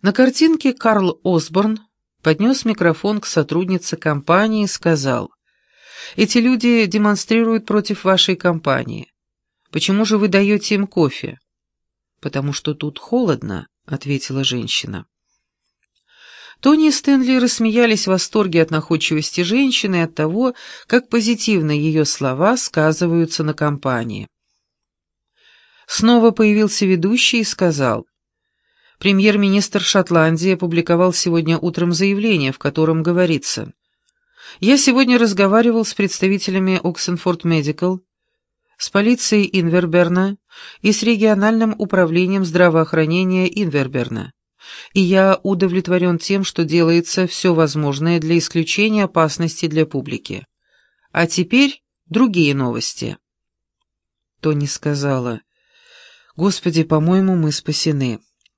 На картинке Карл Осборн поднес микрофон к сотруднице компании и сказал: «Эти люди демонстрируют против вашей компании. Почему же вы даете им кофе?» «Потому что тут холодно», — ответила женщина. Тони и Стэнли рассмеялись в восторге от находчивости женщины и от того, как позитивно ее слова сказываются на компании. Снова появился ведущий и сказал: «Премьер-министр Шотландии опубликовал сегодня утром заявление, в котором говорится: «Я сегодня разговаривал с представителями Oxenford Medical, с полицией Инверберна и с региональным управлением здравоохранения Инверберна, и я удовлетворен тем, что делается все возможное для исключения опасности для публики. А теперь другие новости». Тони сказала: «Господи, по-моему, мы спасены».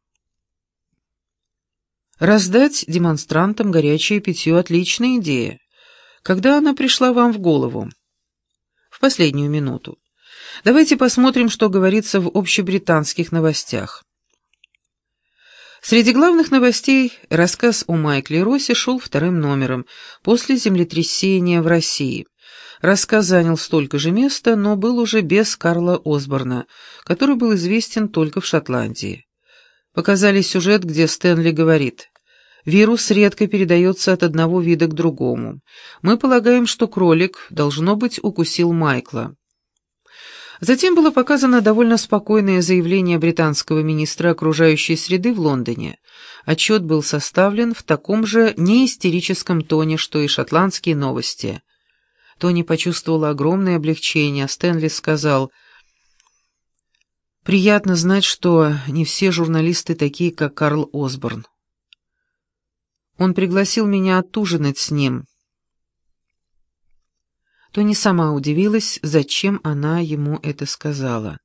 Раздать демонстрантам горячее питье — отличная идея. Когда она пришла вам в голову? В последнюю минуту. Давайте посмотрим, что говорится в общебританских новостях. Среди главных новостей рассказ о Майкле Россе шел вторым номером после землетрясения в России. Рассказ занял столько же места, но был уже без Карла Осборна, который был известен только в Шотландии. Показали сюжет, где Стэнли говорит: «Вирус редко передается от одного вида к другому. Мы полагаем, что кролик, должно быть, укусил Майкла». Затем было показано довольно спокойное заявление британского министра окружающей среды в Лондоне. Отчет был составлен в таком же неистерическом тоне, что и шотландские новости. Тони почувствовала огромное облегчение, а Стэнли сказал: «Приятно знать, что не все журналисты такие, как Карл Осборн. Он пригласил меня отужинать с ним». Тони сама удивилась, зачем она ему это сказала.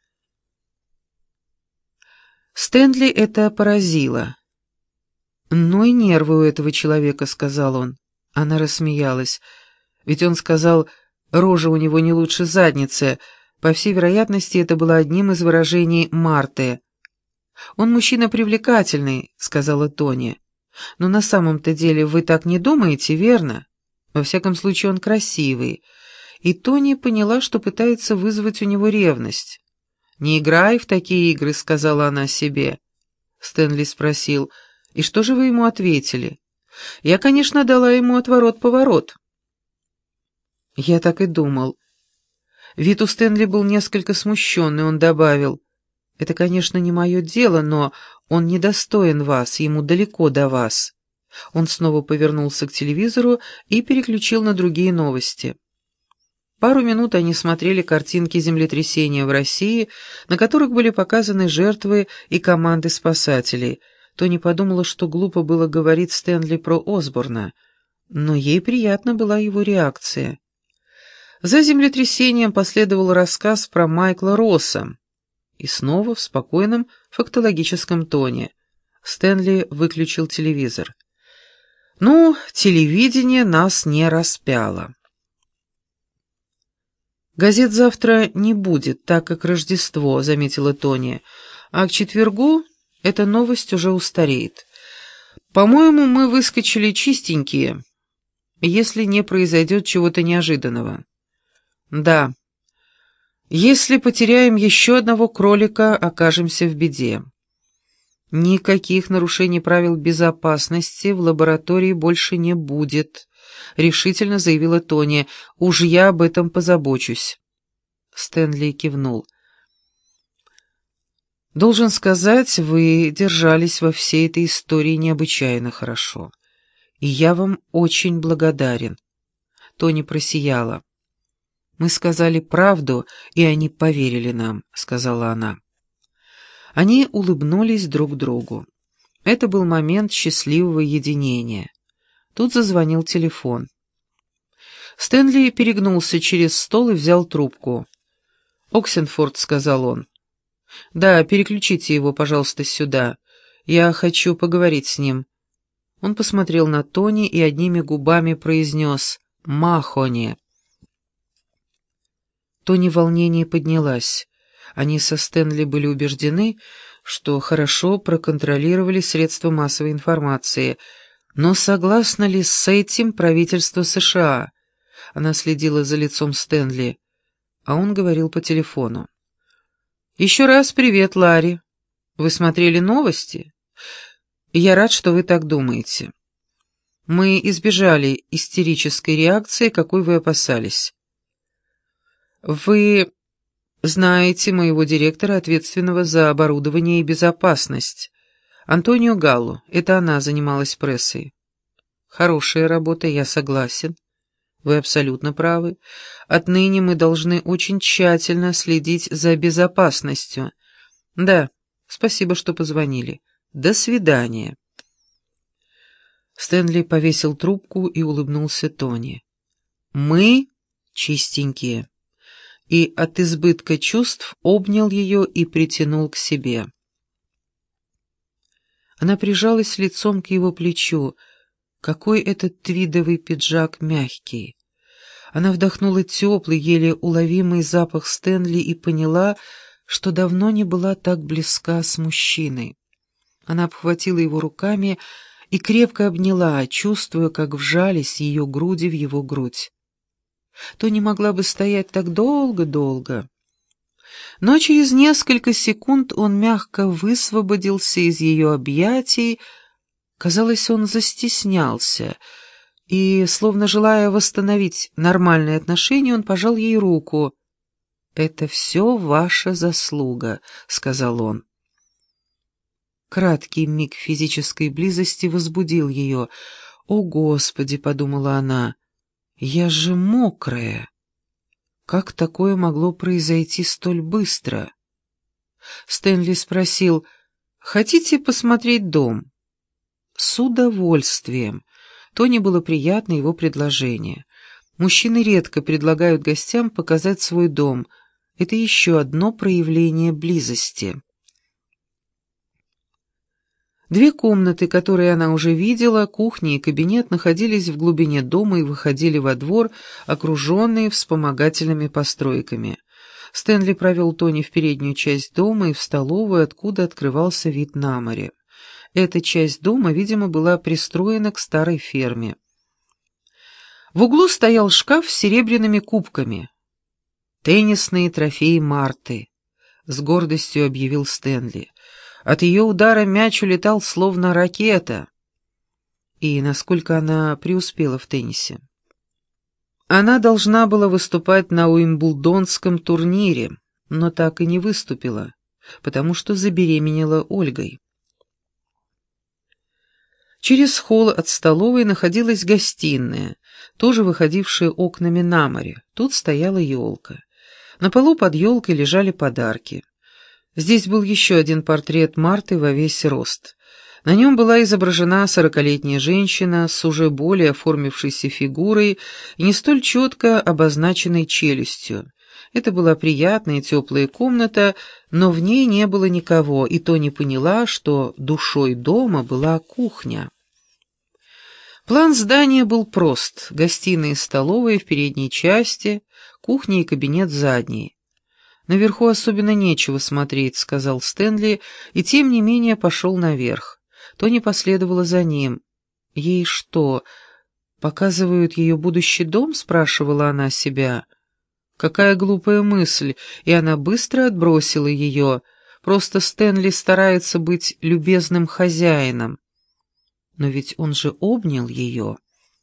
Стэнли это поразило. «Ну и нервы у этого человека», — сказал он. Она рассмеялась. Ведь он сказал: «Рожа у него не лучше задницы». По всей вероятности, это было одним из выражений Марты. «Он мужчина привлекательный», — сказала Тони. «Но на самом-то деле вы так не думаете, верно? Во всяком случае, он красивый». И Тони поняла, что пытается вызвать у него ревность. «Не играй в такие игры», — сказала она себе. Стэнли спросил: «И что же вы ему ответили?» «Я, конечно, дала ему отворот-поворот». «Я так и думал». Вид у Стэнли был несколько смущенный, он добавил: «Это, конечно, не мое дело, но он недостоин вас, ему далеко до вас». Он снова повернулся к телевизору и переключил на другие новости. Пару минут они смотрели картинки землетрясения в России, на которых были показаны жертвы и команды спасателей. Тони подумала, что глупо было говорить Стэнли про Осборна, но ей приятна была его реакция. За землетрясением последовал рассказ про Майкла Росса. И снова в спокойном фактологическом тоне. Стэнли выключил телевизор. «Ну, телевидение нас не распяло». «Газет завтра не будет, так как Рождество», — заметила Тони. «А к четвергу эта новость уже устареет. По-моему, мы выскочили чистенькие, если не произойдет чего-то неожиданного». «Да. Если потеряем еще одного кролика, окажемся в беде». «Никаких нарушений правил безопасности в лаборатории больше не будет», — решительно заявила Тони. «Уж я об этом позабочусь». Стэнли кивнул. «Должен сказать, вы держались во всей этой истории необычайно хорошо. И я вам очень благодарен». Тони просияла. «Мы сказали правду, и они поверили нам», — сказала она. Они улыбнулись друг другу. Это был момент счастливого единения. Тут зазвонил телефон. Стэнли перегнулся через стол и взял трубку. «Оксенфорд», — сказал он. «Да, переключите его, пожалуйста, сюда. Я хочу поговорить с ним». Он посмотрел на Тони и одними губами произнес: «Махони». Тони в волнении поднялась. Они со Стэнли были убеждены, что хорошо проконтролировали средства массовой информации. Но согласно ли с этим правительство США? Она следила за лицом Стэнли, а он говорил по телефону. «Еще раз привет, Ларри. Вы смотрели новости? Я рад, что вы так думаете. Мы избежали истерической реакции, какой вы опасались. Вы знаете моего директора, ответственного за оборудование и безопасность, Антонио Галло. Это она занималась прессой. Хорошая работа, я согласен. Вы абсолютно правы. Отныне мы должны очень тщательно следить за безопасностью. Да, спасибо, что позвонили. До свидания. Стэнли повесил трубку и улыбнулся Тони. Мы чистенькие. И от избытка чувств обнял ее и притянул к себе. Она прижалась лицом к его плечу. Какой этот твидовый пиджак мягкий. Она вдохнула теплый, еле уловимый запах Стэнли и поняла, что давно не была так близка с мужчиной. Она обхватила его руками и крепко обняла, чувствуя, как вжались ее груди в его грудь. Тони могла бы стоять так долго-долго. Но через несколько секунд он мягко высвободился из ее объятий. Казалось, он застеснялся, и, словно желая восстановить нормальные отношения, он пожал ей руку. «Это все ваша заслуга», — сказал он. Краткий миг физической близости возбудил ее. «О, Господи!» — подумала она. «Я же мокрая! Как такое могло произойти столь быстро?» Стэнли спросил, «Хотите посмотреть дом?» «С удовольствием». Тони было приятно его предложение. Мужчины редко предлагают гостям показать свой дом. Это еще одно проявление близости. Две комнаты, которые она уже видела, кухня и кабинет, находились в глубине дома и выходили во двор, окруженные вспомогательными постройками. Стэнли провел Тони в переднюю часть дома и в столовую, откуда открывался вид на море. Эта часть дома, видимо, была пристроена к старой ферме. В углу стоял шкаф с серебряными кубками. «Теннисные трофеи Марты», — с гордостью объявил Стэнли. От ее удара мяч улетал словно ракета. И насколько она преуспела в теннисе? Она должна была выступать на Уимблдонском турнире, но так и не выступила, потому что забеременела Ольгой. Через холл от столовой находилась гостиная, тоже выходившая окнами на море. Тут стояла елка. На полу под елкой лежали подарки. Здесь был еще один портрет Марты во весь рост. На нем была изображена 40-летняя женщина с уже более оформившейся фигурой и не столь четко обозначенной челюстью. Это была приятная теплая комната, но в ней не было никого, и Тони поняла, что душой дома была кухня. План здания был прост: гостиная и столовая в передней части, кухня и кабинет в задней. «Наверху особенно нечего смотреть», — сказал Стэнли, и тем не менее пошел наверх. Тони последовала за ним. «Ей что, показывают ее будущий дом?» — спрашивала она себя. Какая глупая мысль, и она быстро отбросила ее. Просто Стэнли старается быть любезным хозяином. Но ведь он же обнял ее.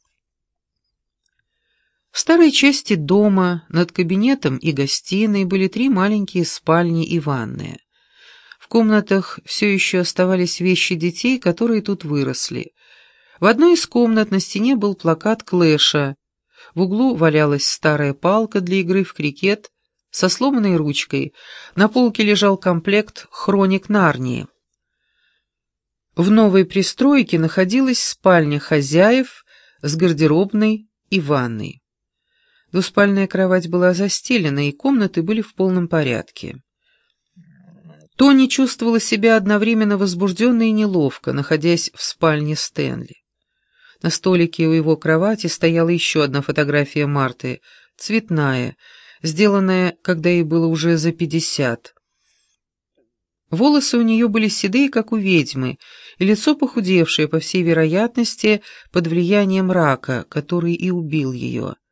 В старой части дома над кабинетом и гостиной были 3 маленькие спальни и ванная. В комнатах все еще оставались вещи детей, которые тут выросли. В одной из комнат на стене был плакат Клэша. В углу валялась старая палка для игры в крикет со сломанной ручкой. На полке лежал комплект «Хроник Нарнии». В новой пристройке находилась спальня хозяев с гардеробной и ванной. Двуспальная кровать была застелена, и комнаты были в полном порядке. Тони чувствовала себя одновременно возбужденно и неловко, находясь в спальне Стэнли. На столике у его кровати стояла еще одна фотография Марты, цветная, сделанная, когда ей было уже за 50. Волосы у нее были седые, как у ведьмы, и лицо похудевшее, по всей вероятности, под влиянием рака, который и убил ее.